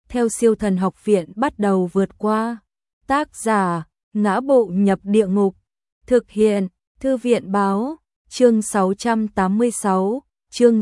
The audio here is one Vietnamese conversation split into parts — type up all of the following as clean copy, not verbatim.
theo Siêu Thần Học Viện bắt đầu vượt qua. Tác giả: Ngã Bộ Nhập Địa Ngục. Thực hiện: Thư viện báo. Chương 686, chương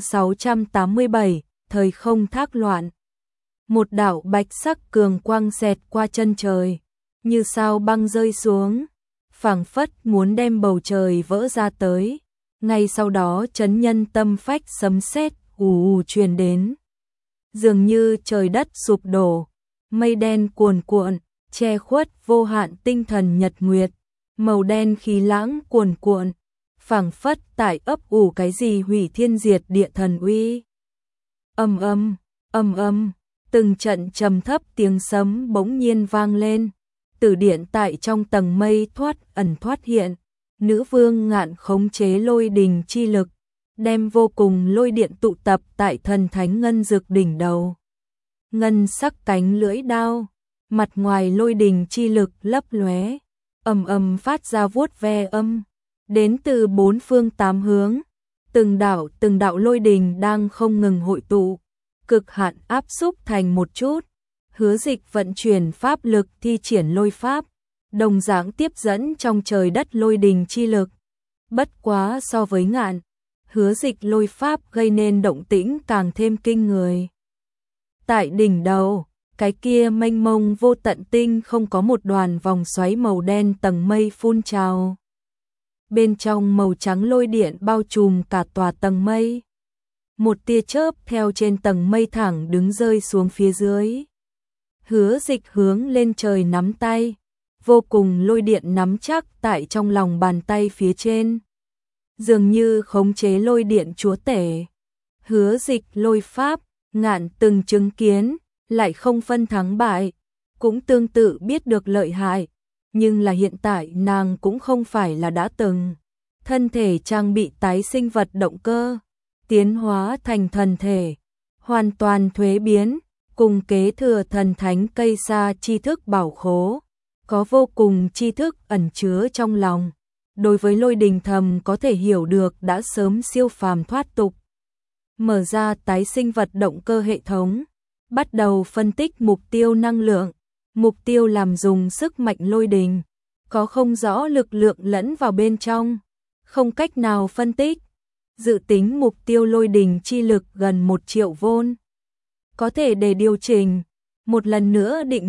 687, thời không thác loạn. Một đạo bạch sắc cường quang xẹt qua chân trời, như sao băng rơi xuống, phảng phất muốn đem bầu trời vỡ ra tới. Ngay sau đó chấn nhân tâm phách sấm sét ù ù truyền đến. Dường như trời đất sụp đổ, mây đen cuồn cuộn, che khuất vô hạn tinh thần nhật nguyệt, màu đen khí lãng cuồn cuộn, phảng phất tại ấp ủ cái gì hủy thiên diệt địa thần uy. Ầm ầm, từng trận trầm thấp tiếng sấm bỗng nhiên vang lên. Tử điện tại trong tầng mây thoát ẩn thoát hiện, nữ vương Ngạn khống chế lôi đình chi lực, đem vô cùng lôi điện tụ tập tại thần thánh ngân dược đỉnh đầu. Ngân sắc cánh lưỡi đao, mặt ngoài lôi đình chi lực lấp lóe, ầm phát ra vuốt ve âm, đến từ bốn phương tám hướng, từng đạo lôi đình đang không ngừng hội tụ, cực hạn áp xúc thành một chút. Hứa Dịch vận chuyển pháp lực thi triển lôi pháp, đồng dạng tiếp dẫn trong trời đất lôi đình chi lực. Bất quá so với Ngạn, Hứa Dịch lôi pháp gây nên động tĩnh càng thêm kinh người. Tại đỉnh đầu, cái kia mênh mông vô tận tinh không có một đoàn vòng xoáy màu đen tầng mây phun trào. Bên trong màu trắng lôi điện bao trùm cả tòa tầng mây. Một tia chớp theo trên tầng mây thẳng đứng rơi xuống phía dưới. Hứa Dịch hướng lên trời nắm tay, vô cùng lôi điện nắm chắc tại trong lòng bàn tay phía trên. Dường như khống chế lôi điện chúa tể. Hứa Dịch lôi pháp, Ngạn từng chứng kiến, lại không phân thắng bại, cũng tương tự biết được lợi hại, nhưng là hiện tại nàng cũng không phải là đã từng. Thân thể trang bị tái sinh vật động cơ, tiến hóa thành thần thể, hoàn toàn thuế biến, cùng kế thừa thần thánh cây sa tri thức bảo khố, có vô cùng tri thức ẩn chứa trong lòng. Đối với lôi đình thầm có thể hiểu được đã sớm siêu phàm thoát tục. Mở ra tái sinh vật động cơ hệ thống, bắt đầu phân tích mục tiêu năng lượng, mục tiêu làm dùng sức mạnh lôi đình, có không rõ lực lượng lẫn vào bên trong, không cách nào phân tích. Dự tính mục tiêu lôi đình chi lực gần 1 triệu vôn. Có thể để điều chỉnh, một lần nữa định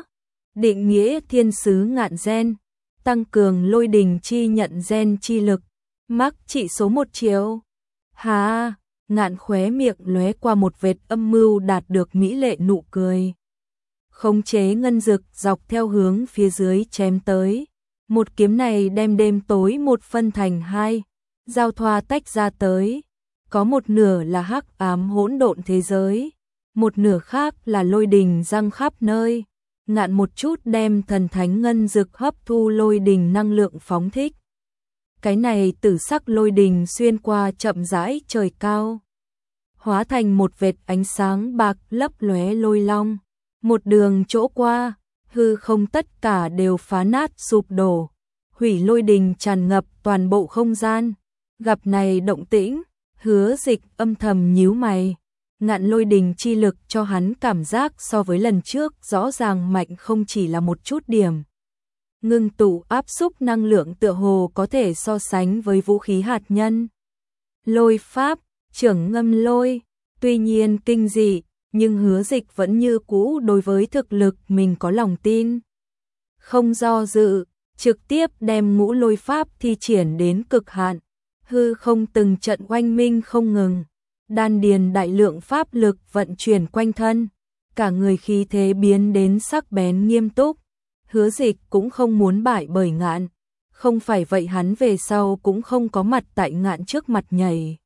nghĩa thiên sứ Ngạn gen, tăng cường lôi đình chi nhận gen chi lực, mắc trị số 1 triệu. Hà, Ngạn khóe miệng lóe qua một vệt âm mưu đạt được mỹ lệ nụ cười. Khống chế ngân dực dọc theo hướng phía dưới chém tới. Một kiếm này đem đêm tối một phân thành hai, giao thoa tách ra tới. Có một nửa là hắc ám hỗn độn thế giới, một nửa khác là lôi đình giăng khắp nơi. Ngạn một chút đem thần thánh ngân dực hấp thu lôi đình năng lượng phóng thích. Cái này tử sắc lôi đình xuyên qua chậm rãi trời cao, hóa thành một vệt ánh sáng bạc lấp lóe lôi long. Một đường chỗ qua, hư không tất cả đều phá nát sụp đổ, hủy lôi đình tràn ngập toàn bộ không gian. Gặp này động tĩnh, Hứa Dịch âm thầm nhíu mày. Ngạn lôi đình chi lực cho hắn cảm giác so với lần trước rõ ràng mạnh không chỉ là một chút điểm. Ngưng tụ áp xúc năng lượng tựa hồ có thể so sánh với vũ khí hạt nhân. Lôi pháp, trưởng ngâm lôi, tuy nhiên kinh dị, nhưng Hứa Dịch vẫn như cũ đối với thực lực mình có lòng tin. Không do dự, trực tiếp đem ngũ lôi pháp thi triển đến cực hạn, hư không từng trận oanh minh không ngừng. Đan điền đại lượng pháp lực vận chuyển quanh thân, cả người khí thế biến đến sắc bén nghiêm túc. Hứa Dịch cũng không muốn bại bởi Ngạn, không phải vậy hắn về sau cũng không có mặt tại Ngạn trước mặt nhảy.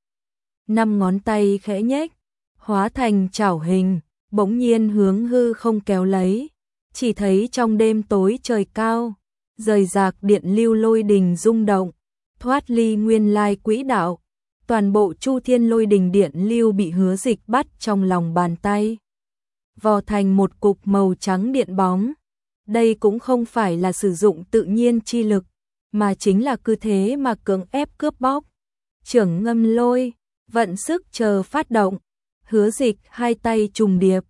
5 ngón tay khẽ nhếch, hóa thành chảo hình, bỗng nhiên hướng hư không kéo lấy. Chỉ thấy trong đêm tối trời cao, rời rạc điện lưu lôi đình rung động, thoát ly nguyên lai quỹ đạo. Toàn bộ chu thiên lôi đình điện lưu bị Hứa Dịch bắt trong lòng bàn tay, vò thành một cục màu trắng điện bóng. Đây cũng không phải là sử dụng tự nhiên chi lực, mà chính là cứ thế mà cưỡng ép cướp bóc. Trưởng ngâm lôi, vận sức chờ phát động. Hứa Dịch hai tay trùng điệp,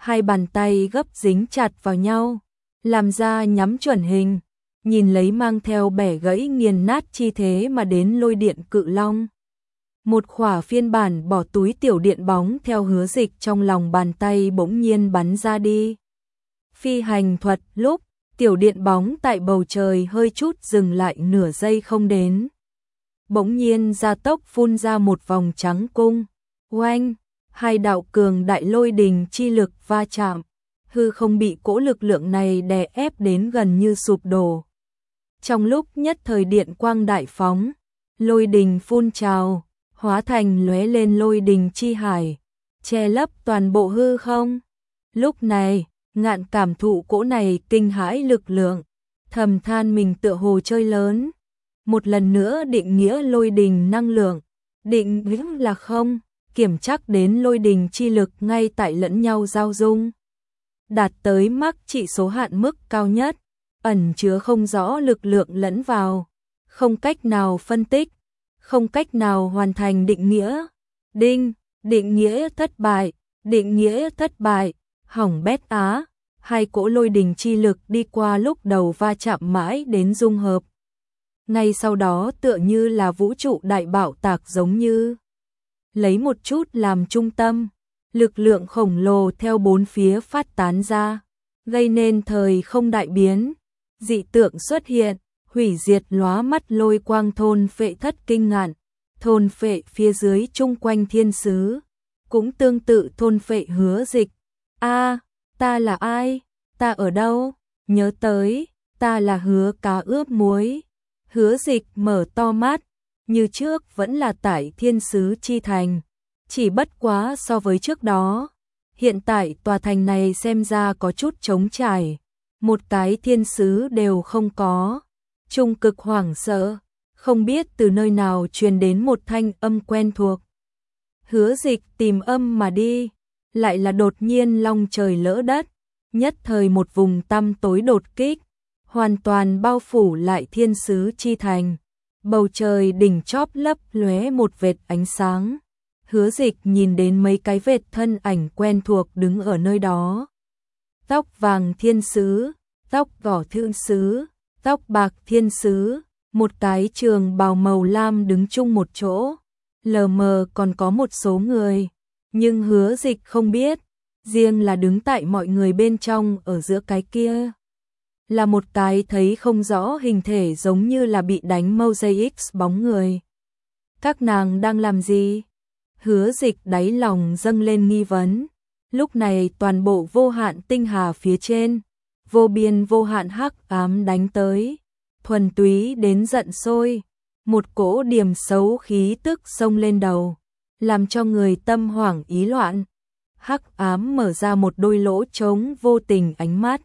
hai bàn tay gấp dính chặt vào nhau, làm ra nhắm chuẩn hình, nhìn lấy mang theo bẻ gãy nghiền nát chi thế mà đến lôi điện cự long. Một khỏa phiên bản bỏ túi tiểu điện bóng theo Hứa Dịch trong lòng bàn tay bỗng nhiên bắn ra đi. Phi hành thuật lúc, tiểu điện bóng tại bầu trời hơi chút dừng lại nửa giây không đến. Bỗng nhiên gia tốc phun ra một vòng trắng cung. Oanh, hai đạo cường đại lôi đình chi lực va chạm. Hư không bị cỗ lực lượng này đè ép đến gần như sụp đổ. Trong lúc nhất thời điện quang đại phóng, lôi đình phun trào, hóa thành lóe lên lôi đình chi hải, che lấp toàn bộ hư không. Lúc này, Ngạn cảm thụ cỗ này kinh hãi lực lượng, thầm than mình tựa hồ chơi lớn. Một lần nữa định nghĩa lôi đình năng lượng, định nghĩa là không, kiểm chắc đến lôi đình chi lực ngay tại lẫn nhau giao dung. Đạt tới mắc trị số hạn mức cao nhất, ẩn chứa không rõ lực lượng lẫn vào, không cách nào phân tích, không cách nào hoàn thành định nghĩa. Đinh, định nghĩa thất bại, định nghĩa thất bại, hỏng bét á. Hai cỗ lôi đình chi lực đi qua lúc đầu va chạm mãi đến dung hợp. Ngay sau đó tựa như là vũ trụ đại bạo tạc giống như. Lấy một chút làm trung tâm, lực lượng khổng lồ theo bốn phía phát tán ra, gây nên thời không đại biến. Dị tượng xuất hiện, hủy diệt lóa mắt lôi quang thôn phệ thất kinh ngạn, thôn phệ phía dưới chung quanh thiên sứ, cũng tương tự thôn phệ Hứa Dịch. A, ta là ai? Ta ở đâu? Nhớ tới, ta là Hứa cá ướp muối. Hứa Dịch mở to mắt, như trước vẫn là tại thiên sứ chi thành, chỉ bất quá so với trước đó. Hiện tại tòa thành này xem ra có chút trống trải, một cái thiên sứ đều không có. Trung cực hoảng sợ, không biết từ nơi nào truyền đến một thanh âm quen thuộc. Hứa Dịch tìm âm mà đi, lại là đột nhiên long trời lỡ đất, nhất thời một vùng tăm tối đột kích, hoàn toàn bao phủ lại thiên sứ chi thành. Bầu trời đỉnh chóp lấp lóe một vệt ánh sáng. Hứa Dịch nhìn đến mấy cái vệt thân ảnh quen thuộc đứng ở nơi đó. Tóc vàng thiên sứ, tóc đỏ thiên sứ, tóc bạc thiên sứ, một cái trường bào màu lam đứng chung một chỗ. Lờ mờ còn có một số người, nhưng Hứa Dịch không biết, riêng là đứng tại mọi người bên trong ở giữa cái kia. Là một cái thấy không rõ hình thể giống như là bị đánh mosaic bóng người. Các nàng đang làm gì? Hứa Dịch đáy lòng dâng lên nghi vấn. Lúc này toàn bộ vô hạn tinh hà phía trên, vô biên vô hạn hắc ám đánh tới, thuần túy đến giận sôi. Một cỗ điểm xấu khí tức xông lên đầu, làm cho người tâm hoảng ý loạn. Hắc ám mở ra một đôi lỗ trống vô tình ánh mắt,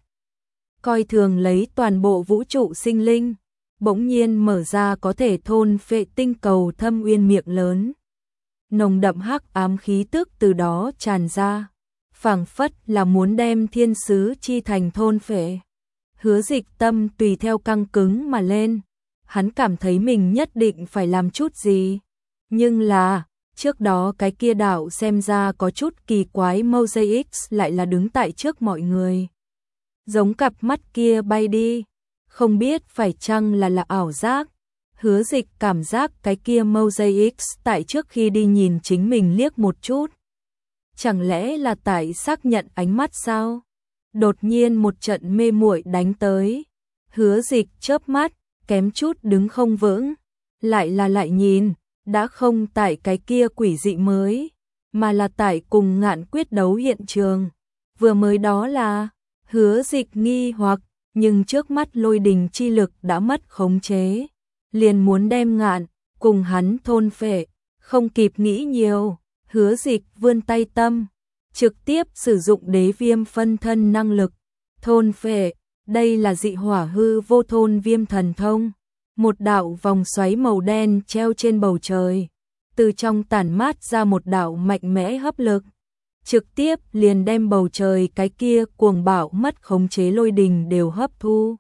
coi thường lấy toàn bộ vũ trụ sinh linh, bỗng nhiên mở ra có thể thôn phệ tinh cầu thâm uyên miệng lớn. Nồng đậm hắc ám khí tức từ đó tràn ra, phảng phất là muốn đem thiên sứ chi thành thôn phệ. Hứa Dịch tâm tùy theo căng cứng mà lên, hắn cảm thấy mình nhất định phải làm chút gì. Nhưng là, trước đó cái kia đạo xem ra có chút kỳ quái mosaic lại là đứng tại trước mọi người. Giống cặp mắt kia bay đi, không biết phải chăng là ảo giác. Hứa Dịch cảm giác cái kia mosaic tại trước khi đi nhìn chính mình liếc một chút. Chẳng lẽ là tại xác nhận ánh mắt sao? Đột nhiên một trận mê muội đánh tới. Hứa Dịch chớp mắt, kém chút đứng không vững. Lại nhìn, đã không tại cái kia quỷ dị mới, mà là tại cùng Ngạn quyết đấu hiện trường. Vừa mới đó là, Hứa Dịch nghi hoặc, nhưng trước mắt lôi đình chi lực đã mất khống chế. Liền muốn đem Ngạn, cùng hắn thôn phệ, không kịp nghĩ nhiều. Hứa Dịch vươn tay tâm, trực tiếp sử dụng đế viêm phân thân năng lực, thôn phệ. Đây là dị hỏa hư vô thôn viêm thần thông. Một đạo vòng xoáy màu đen treo trên bầu trời, từ trong tản mát ra một đạo mạnh mẽ hấp lực, trực tiếp liền đem bầu trời cái kia cuồng bạo mất khống chế lôi đình đều hấp thu.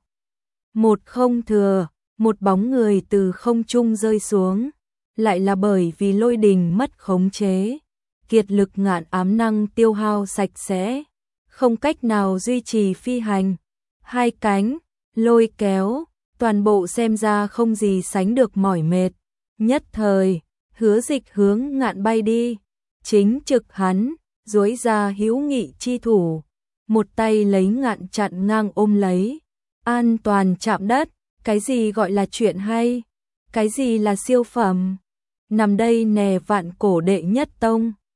Một không thừa, một bóng người từ không trung rơi xuống, lại là bởi vì lôi đình mất khống chế, kiệt lực Ngạn ám năng tiêu hao sạch sẽ, không cách nào duy trì phi hành. Hai cánh, lôi kéo, toàn bộ xem ra không gì sánh được mỏi mệt. Nhất thời, Hứa Dịch hướng Ngạn bay đi, chính trực hắn, duỗi ra hữu nghị chi thủ, một tay lấy Ngạn chặn ngang ôm lấy, an toàn chạm đất, cái gì gọi là chuyện hay, cái gì là siêu phẩm, nằm đây nè vạn cổ đệ nhất tông.